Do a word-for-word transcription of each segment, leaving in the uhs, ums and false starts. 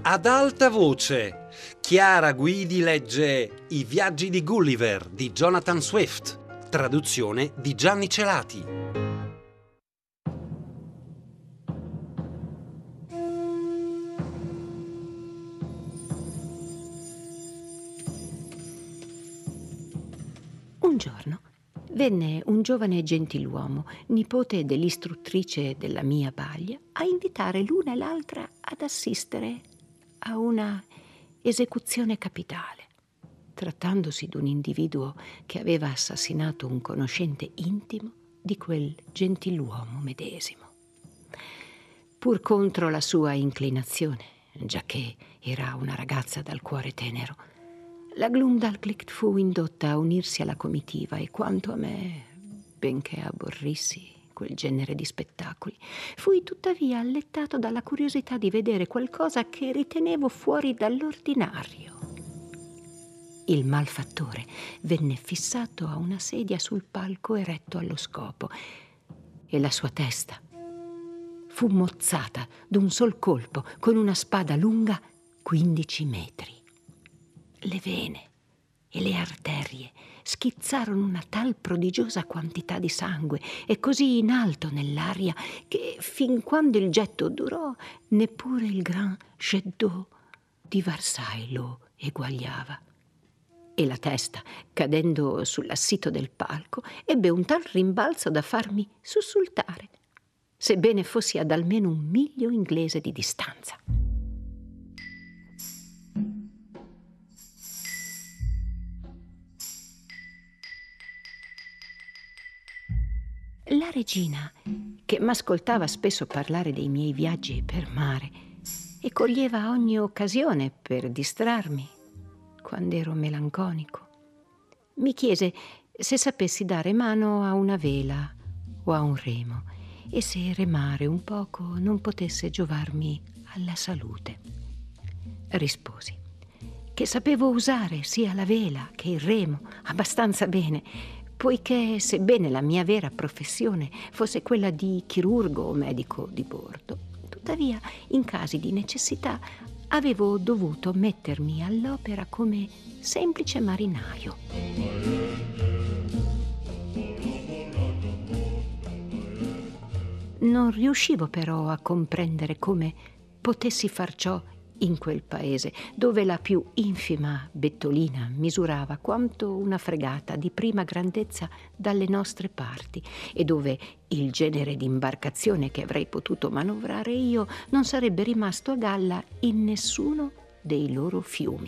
Ad alta voce, Chiara Guidi legge I viaggi di Gulliver di Jonathan Swift, traduzione di Gianni Celati. Un giorno venne un giovane gentiluomo, nipote dell'istruttrice della mia balia, a invitare l'una e l'altra ad assistere a una esecuzione capitale, trattandosi di un individuo che aveva assassinato un conoscente intimo di quel gentiluomo medesimo. Pur contro la sua inclinazione, giacché era una ragazza dal cuore tenero, la Glumdalclitch fu indotta a unirsi alla comitiva e quanto a me, benché aborrissi quel genere di spettacoli, fui tuttavia allettato dalla curiosità di vedere qualcosa che ritenevo fuori dall'ordinario. Il malfattore venne fissato a una sedia sul palco eretto allo scopo e la sua testa fu mozzata d'un sol colpo con una spada lunga quindici metri. Le vene e le arterie schizzarono una tal prodigiosa quantità di sangue e così in alto nell'aria che, fin quando il getto durò, neppure il Grand Jet d'eau di Versailles lo eguagliava. E la testa, cadendo sull'assito del palco, ebbe un tal rimbalzo da farmi sussultare, sebbene fossi ad almeno un miglio inglese di distanza. La regina, che m'ascoltava spesso parlare dei miei viaggi per mare e coglieva ogni occasione per distrarmi quando ero melanconico, mi chiese se sapessi dare mano a una vela o a un remo e se remare un poco non potesse giovarmi alla salute. Risposi che sapevo usare sia la vela che il remo abbastanza bene, poiché, sebbene la mia vera professione fosse quella di chirurgo o medico di bordo, tuttavia, in casi di necessità, avevo dovuto mettermi all'opera come semplice marinaio. Non riuscivo però a comprendere come potessi far ciò in quel paese, dove la più infima bettolina misurava quanto una fregata di prima grandezza dalle nostre parti e dove il genere di imbarcazione che avrei potuto manovrare io non sarebbe rimasto a galla in nessuno dei loro fiumi.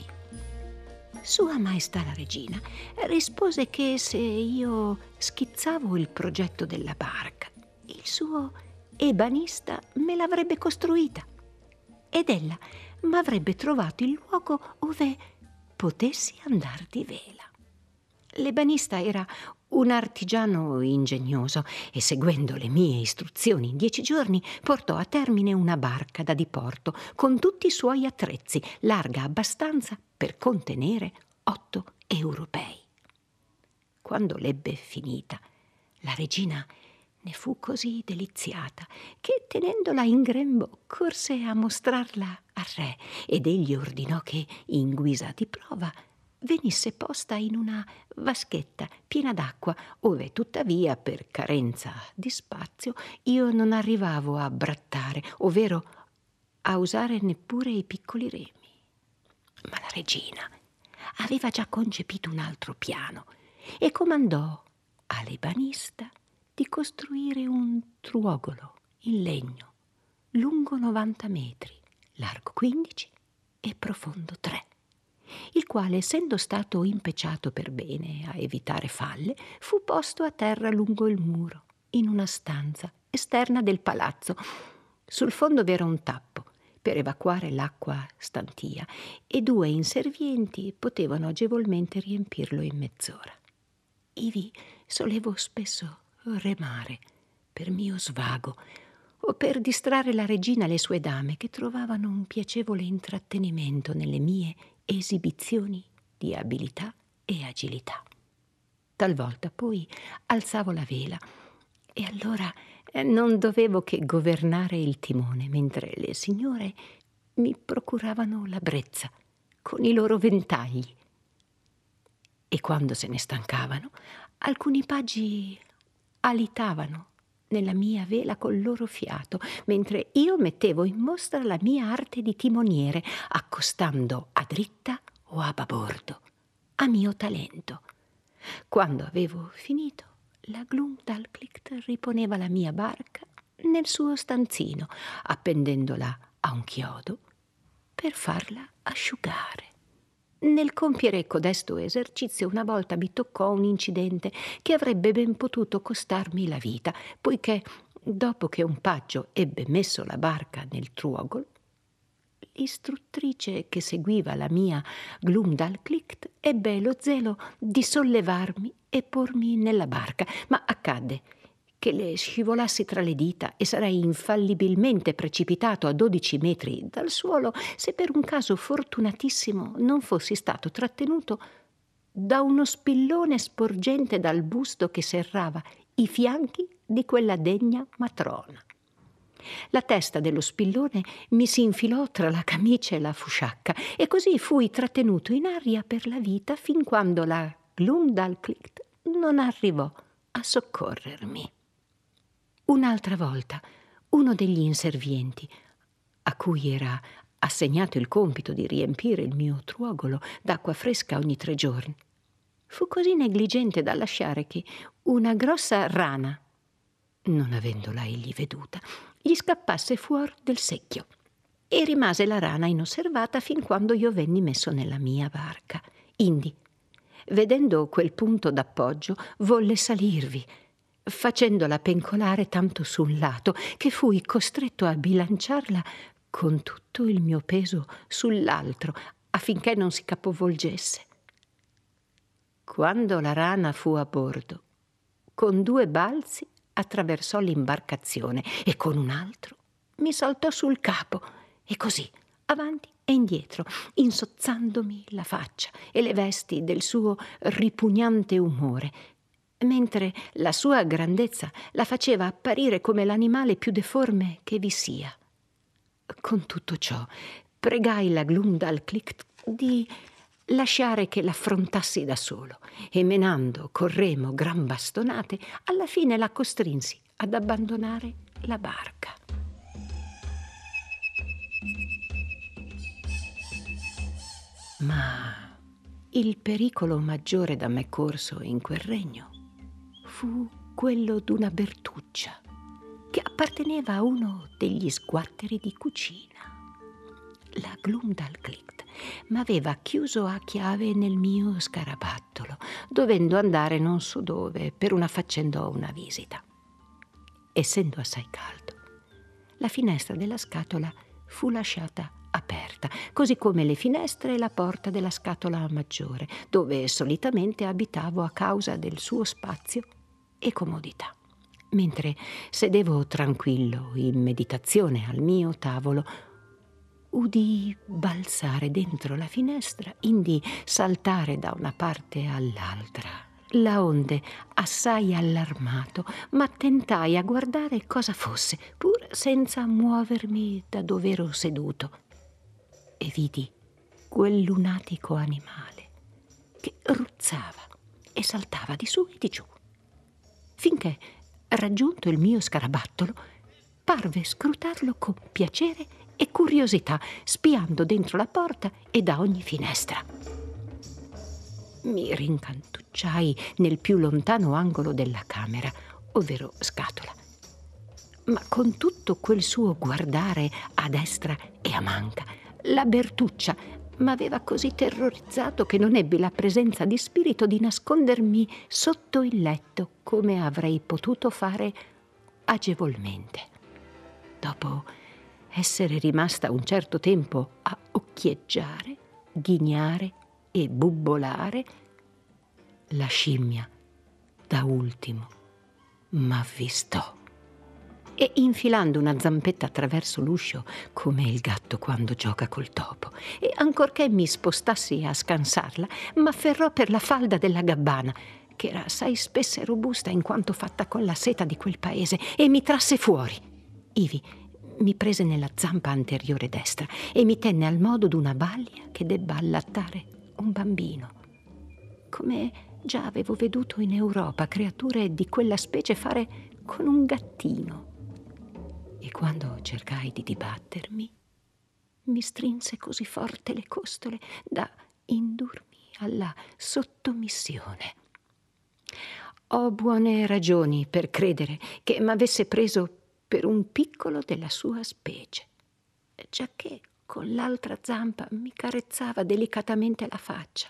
Sua Maestà la Regina rispose che se io schizzavo il progetto della barca, il suo ebanista me l'avrebbe costruita ed ella m'avrebbe trovato il luogo ove potessi andar di vela. L'ebanista era un artigiano ingegnoso e, seguendo le mie istruzioni, in dieci giorni portò a termine una barca da diporto con tutti i suoi attrezzi, larga abbastanza per contenere otto europei. Quando l'ebbe finita, la regina ne fu così deliziata che, tenendola in grembo, corse a mostrarla al re ed egli ordinò che, in guisa di prova, venisse posta in una vaschetta piena d'acqua, ove tuttavia, per carenza di spazio, io non arrivavo a brattare, ovvero a usare neppure i piccoli remi. Ma la regina aveva già concepito un altro piano e comandò all'ebanista di costruire un truogolo in legno, lungo novanta metri, largo quindici e profondo tre, il quale, essendo stato impecciato per bene a evitare falle, fu posto a terra lungo il muro, in una stanza esterna del palazzo. Sul fondo v'era un tappo per evacuare l'acqua stantia e due inservienti potevano agevolmente riempirlo in mezz'ora. Ivi solevo spesso remare per mio svago o per distrarre la regina e le sue dame, che trovavano un piacevole intrattenimento nelle mie esibizioni di abilità e agilità. Talvolta poi alzavo la vela e allora non dovevo che governare il timone, mentre le signore mi procuravano la brezza con i loro ventagli. E quando se ne stancavano, alcuni paggi alitavano nella mia vela col loro fiato, mentre io mettevo in mostra la mia arte di timoniere, accostando a dritta o a babordo, a mio talento. Quando avevo finito, la Glumdalclitch riponeva la mia barca nel suo stanzino, appendendola a un chiodo per farla asciugare. Nel compiere codesto esercizio una volta mi toccò un incidente che avrebbe ben potuto costarmi la vita, poiché dopo che un paggio ebbe messo la barca nel truogolo, l'istruttrice che seguiva la mia Glumdalclitch ebbe lo zelo di sollevarmi e pormi nella barca, ma accadde che le scivolassi tra le dita e sarei infallibilmente precipitato a dodici metri dal suolo se per un caso fortunatissimo non fossi stato trattenuto da uno spillone sporgente dal busto che serrava i fianchi di quella degna matrona. La testa dello spillone mi si infilò tra la camicia e la fusciacca e così fui trattenuto in aria per la vita fin quando la Glumdalclitch non arrivò a soccorrermi. Un'altra volta, uno degli inservienti, a cui era assegnato il compito di riempire il mio truogolo d'acqua fresca ogni tre giorni, fu così negligente da lasciare che una grossa rana, non avendola egli veduta, gli scappasse fuori del secchio e rimase la rana inosservata fin quando io venni messo nella mia barca. Indi, vedendo quel punto d'appoggio, volle salirvi, facendola pencolare tanto su un lato che fui costretto a bilanciarla con tutto il mio peso sull'altro affinché non si capovolgesse. Quando la rana fu a bordo, con due balzi attraversò l'imbarcazione e con un altro mi saltò sul capo e così avanti e indietro, insozzandomi la faccia e le vesti del suo ripugnante umore, mentre la sua grandezza la faceva apparire come l'animale più deforme che vi sia. Con tutto ciò, pregai la Glumdalclitch di lasciare che l'affrontassi da solo e menando col remo gran bastonate, alla fine la costrinsi ad abbandonare la barca. Ma il pericolo maggiore da me corso in quel regno fu quello d'una Bertuccia che apparteneva a uno degli sguatteri di cucina. La Glumdalclitch m'aveva chiuso a chiave nel mio scarabattolo, dovendo andare non so dove per una faccenda o una visita. Essendo assai caldo, la finestra della scatola fu lasciata aperta, così come le finestre e la porta della scatola maggiore, dove solitamente abitavo a causa del suo spazio e comodità. Mentre sedevo tranquillo in meditazione al mio tavolo, udii balzare dentro la finestra, indi saltare da una parte all'altra. Laonde, assai allarmato, m'attentai a guardare cosa fosse, pur senza muovermi da dov'ero seduto, e vidi quel lunatico animale che ruzzava e saltava di su e di giù, finché, raggiunto il mio scarabattolo, parve scrutarlo con piacere e curiosità, spiando dentro la porta e da ogni finestra. Mi rincantucciai nel più lontano angolo della camera, ovvero scatola, ma con tutto quel suo guardare a destra e a manca, la Bertuccia m'aveva così terrorizzato che non ebbi la presenza di spirito di nascondermi sotto il letto come avrei potuto fare agevolmente. Dopo essere rimasta un certo tempo a occhieggiare, ghignare e bubbolare, la scimmia da ultimo m'avvistò e, infilando una zampetta attraverso l'uscio come il gatto quando gioca col topo, e ancorché mi spostassi a scansarla, m'afferrò per la falda della gabbana, che era assai spessa e robusta in quanto fatta con la seta di quel paese, e mi trasse fuori. Ivi mi prese nella zampa anteriore destra e mi tenne al modo d'una balia che debba allattare un bambino. Come già avevo veduto in Europa creature di quella specie fare con un gattino. E quando cercai di dibattermi, mi strinse così forte le costole da indurmi alla sottomissione. Ho buone ragioni per credere che m'avesse preso per un piccolo della sua specie, giacché con l'altra zampa mi carezzava delicatamente la faccia.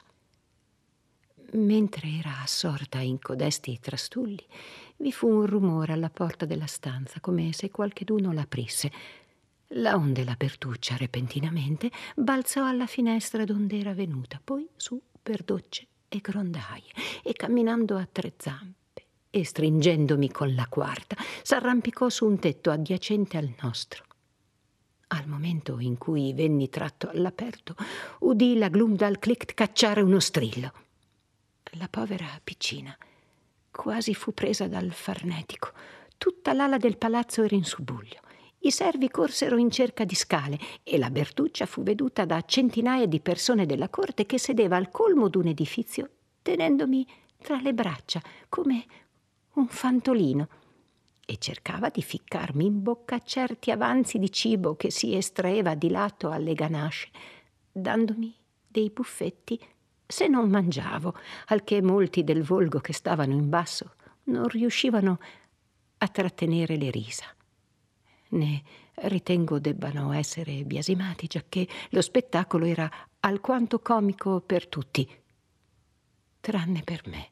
Mentre era assorta in codesti trastulli, vi fu un rumore alla porta della stanza, come se qualcheduno l'aprisse. Laonde la Bertuccia repentinamente balzò alla finestra donde era venuta, poi su per docce e grondaie, e camminando a tre zampe e stringendomi con la quarta, s'arrampicò su un tetto adiacente al nostro. Al momento in cui venni tratto all'aperto, udì la Glumdalclick cacciare uno strillo. La povera piccina quasi fu presa dal farnetico. Tutta l'ala del palazzo era in subbuglio. I servi corsero in cerca di scale e la Bertuccia fu veduta da centinaia di persone della corte che sedeva al colmo d'un edifizio tenendomi tra le braccia come un fantolino e cercava di ficcarmi in bocca certi avanzi di cibo che si estraeva di lato alle ganasce, dandomi dei buffetti se non mangiavo, al che molti del volgo che stavano in basso non riuscivano a trattenere le risa. Ne ritengo debbano essere biasimati, giacché lo spettacolo era alquanto comico per tutti, tranne per me.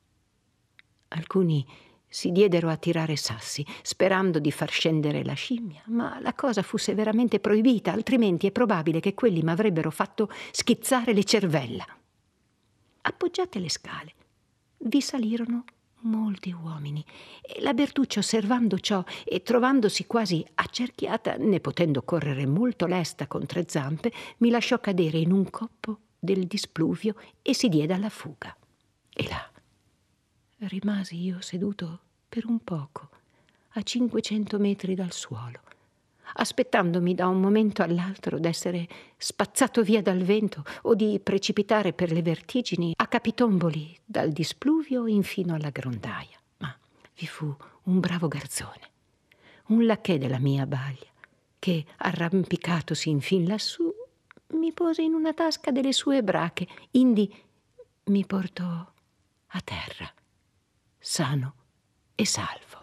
Alcuni si diedero a tirare sassi, sperando di far scendere la scimmia, ma la cosa fu severamente proibita, altrimenti è probabile che quelli m'avrebbero fatto schizzare le cervella. Appoggiate le scale, vi salirono molti uomini e la Bertuccia, osservando ciò e trovandosi quasi accerchiata, ne potendo correre molto lesta con tre zampe, mi lasciò cadere in un coppo del displuvio e si diede alla fuga. E là rimasi io seduto per un poco, a cinquecento metri dal suolo, aspettandomi da un momento all'altro d'essere spazzato via dal vento o di precipitare per le vertigini a capitomboli dal displuvio infino alla grondaia. Ma vi fu un bravo garzone, un lacchè della mia balia, che, arrampicatosi infin lassù, mi pose in una tasca delle sue brache, indi mi portò a terra, sano e salvo.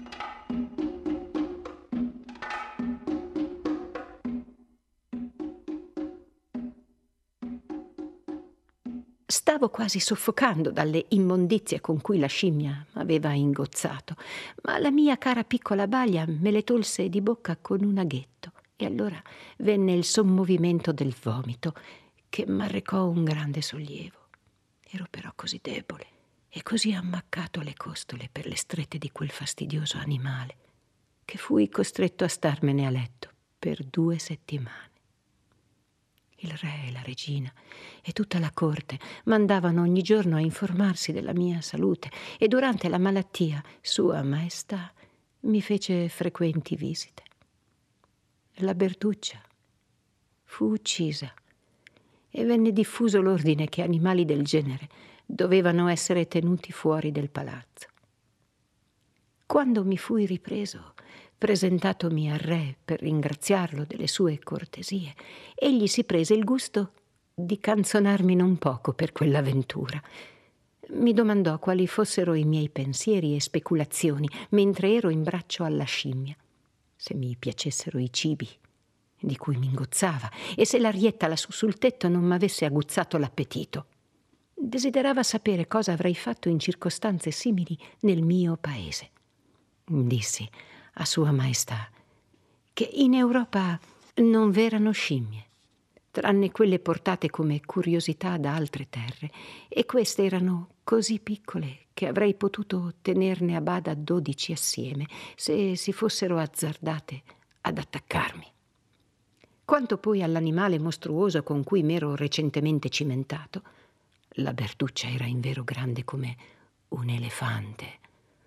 Stavo quasi soffocando dalle immondizie con cui la scimmia aveva ingozzato, ma la mia cara piccola balia me le tolse di bocca con un aghetto e allora venne il sommovimento del vomito che m'arrecò un grande sollievo. Ero però così debole e così ammaccato alle costole per le strette di quel fastidioso animale che fui costretto a starmene a letto per due settimane. Il re e la regina e tutta la corte mandavano ogni giorno a informarsi della mia salute e durante la malattia Sua Maestà mi fece frequenti visite. La Bertuccia fu uccisa e venne diffuso l'ordine che animali del genere dovevano essere tenuti fuori del palazzo. Quando mi fui ripreso, presentatomi al re per ringraziarlo delle sue cortesie, egli si prese il gusto di canzonarmi non poco per quell'avventura. Mi domandò quali fossero i miei pensieri e speculazioni mentre ero in braccio alla scimmia, se mi piacessero i cibi di cui mi ingozzava e se l'arietta lassù sul tetto non m'avesse aguzzato l'appetito. Desiderava sapere cosa avrei fatto in circostanze simili nel mio paese. Dissi a Sua Maestà che in Europa non v'erano scimmie, tranne quelle portate come curiosità da altre terre, e queste erano così piccole che avrei potuto tenerne a bada dodici assieme se si fossero azzardate ad attaccarmi. Quanto poi all'animale mostruoso con cui m'ero recentemente cimentato, la Bertuccia era invero grande come un elefante.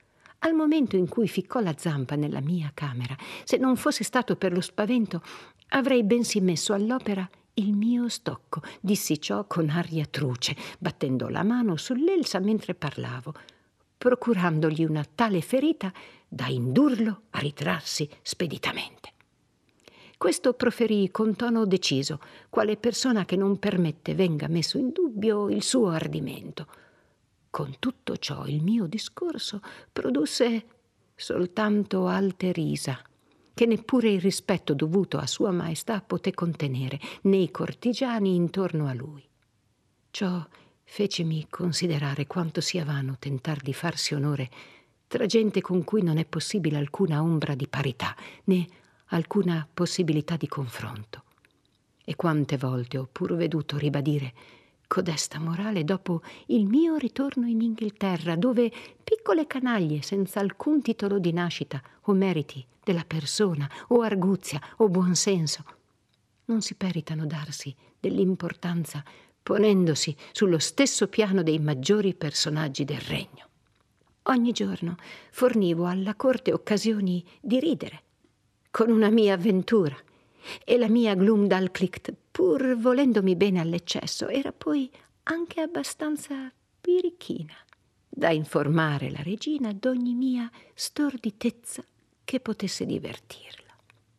Al momento in cui ficcò la zampa nella mia camera, se non fosse stato per lo spavento, avrei bensì messo all'opera il mio stocco. Dissi ciò con aria truce, battendo la mano sull'elsa mentre parlavo, procurandogli una tale ferita da indurlo a ritrarsi speditamente. Questo proferì con tono deciso, quale persona che non permette venga messo in dubbio il suo ardimento. Con tutto ciò il mio discorso produsse soltanto alte risa, che neppure il rispetto dovuto a Sua Maestà poté contenere, né i cortigiani intorno a lui. Ciò fecemi considerare quanto sia vano tentar di farsi onore tra gente con cui non è possibile alcuna ombra di parità, né alcuna possibilità di confronto. E quante volte ho pur veduto ribadire codesta morale dopo il mio ritorno in Inghilterra, dove piccole canaglie senza alcun titolo di nascita o meriti della persona o arguzia o buonsenso non si peritano darsi dell'importanza ponendosi sullo stesso piano dei maggiori personaggi del regno. Ogni giorno fornivo alla corte occasioni di ridere con una mia avventura, e la mia Glumdalclitch, pur volendomi bene all'eccesso, era poi anche abbastanza birichina da informare la regina d'ogni mia storditezza che potesse divertirla.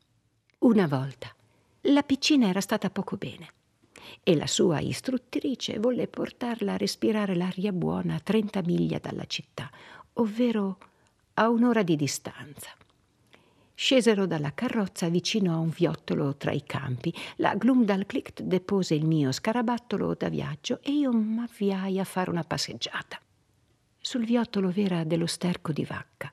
Una volta la piccina era stata poco bene e la sua istruttrice volle portarla a respirare l'aria buona a trenta miglia dalla città, ovvero a un'ora di distanza. Scesero dalla carrozza vicino a un viottolo tra i campi. La Glumdalclitch depose il mio scarabattolo da viaggio e io m'avviai a fare una passeggiata. Sul viottolo v'era dello sterco di vacca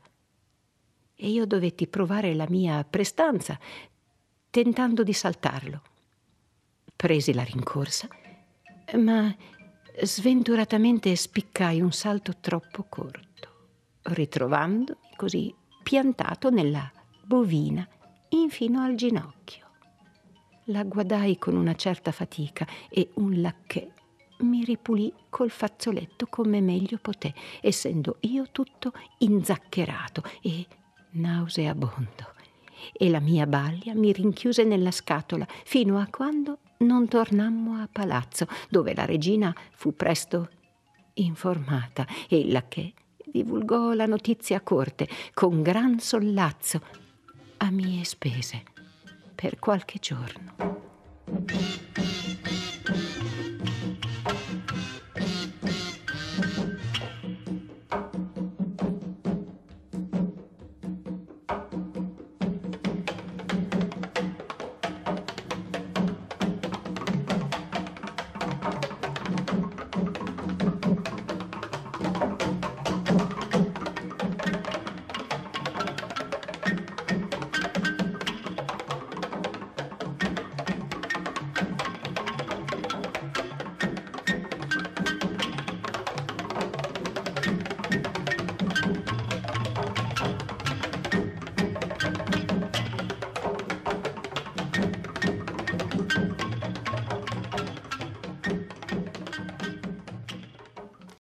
e io dovetti provare la mia prestanza tentando di saltarlo. Presi la rincorsa, ma sventuratamente spiccai un salto troppo corto, ritrovandomi così piantato nella bovina infino al ginocchio. La guardai con una certa fatica e un lacchè mi ripulì col fazzoletto come meglio poté, essendo io tutto inzaccherato e nauseabondo, e la mia balia mi rinchiuse nella scatola fino a quando non tornammo a palazzo, dove la regina fu presto informata e il lacchè divulgò la notizia a corte con gran sollazzo a mie spese per qualche giorno.